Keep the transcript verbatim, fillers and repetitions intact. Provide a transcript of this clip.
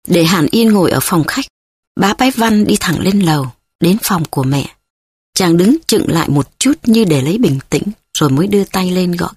Để Hàn Yên ngồi ở phòng khách, bá Bái Văn đi thẳng lên lầu, đến phòng của mẹ. Chàng đứng chững lại một chút như để lấy bình tĩnh, rồi mới đưa tay lên gọi